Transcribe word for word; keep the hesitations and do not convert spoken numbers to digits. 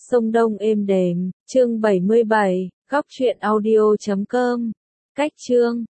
sông Đông êm đềm, chương bảy mươi bảy, góc truyện audio chấm com. Cách chương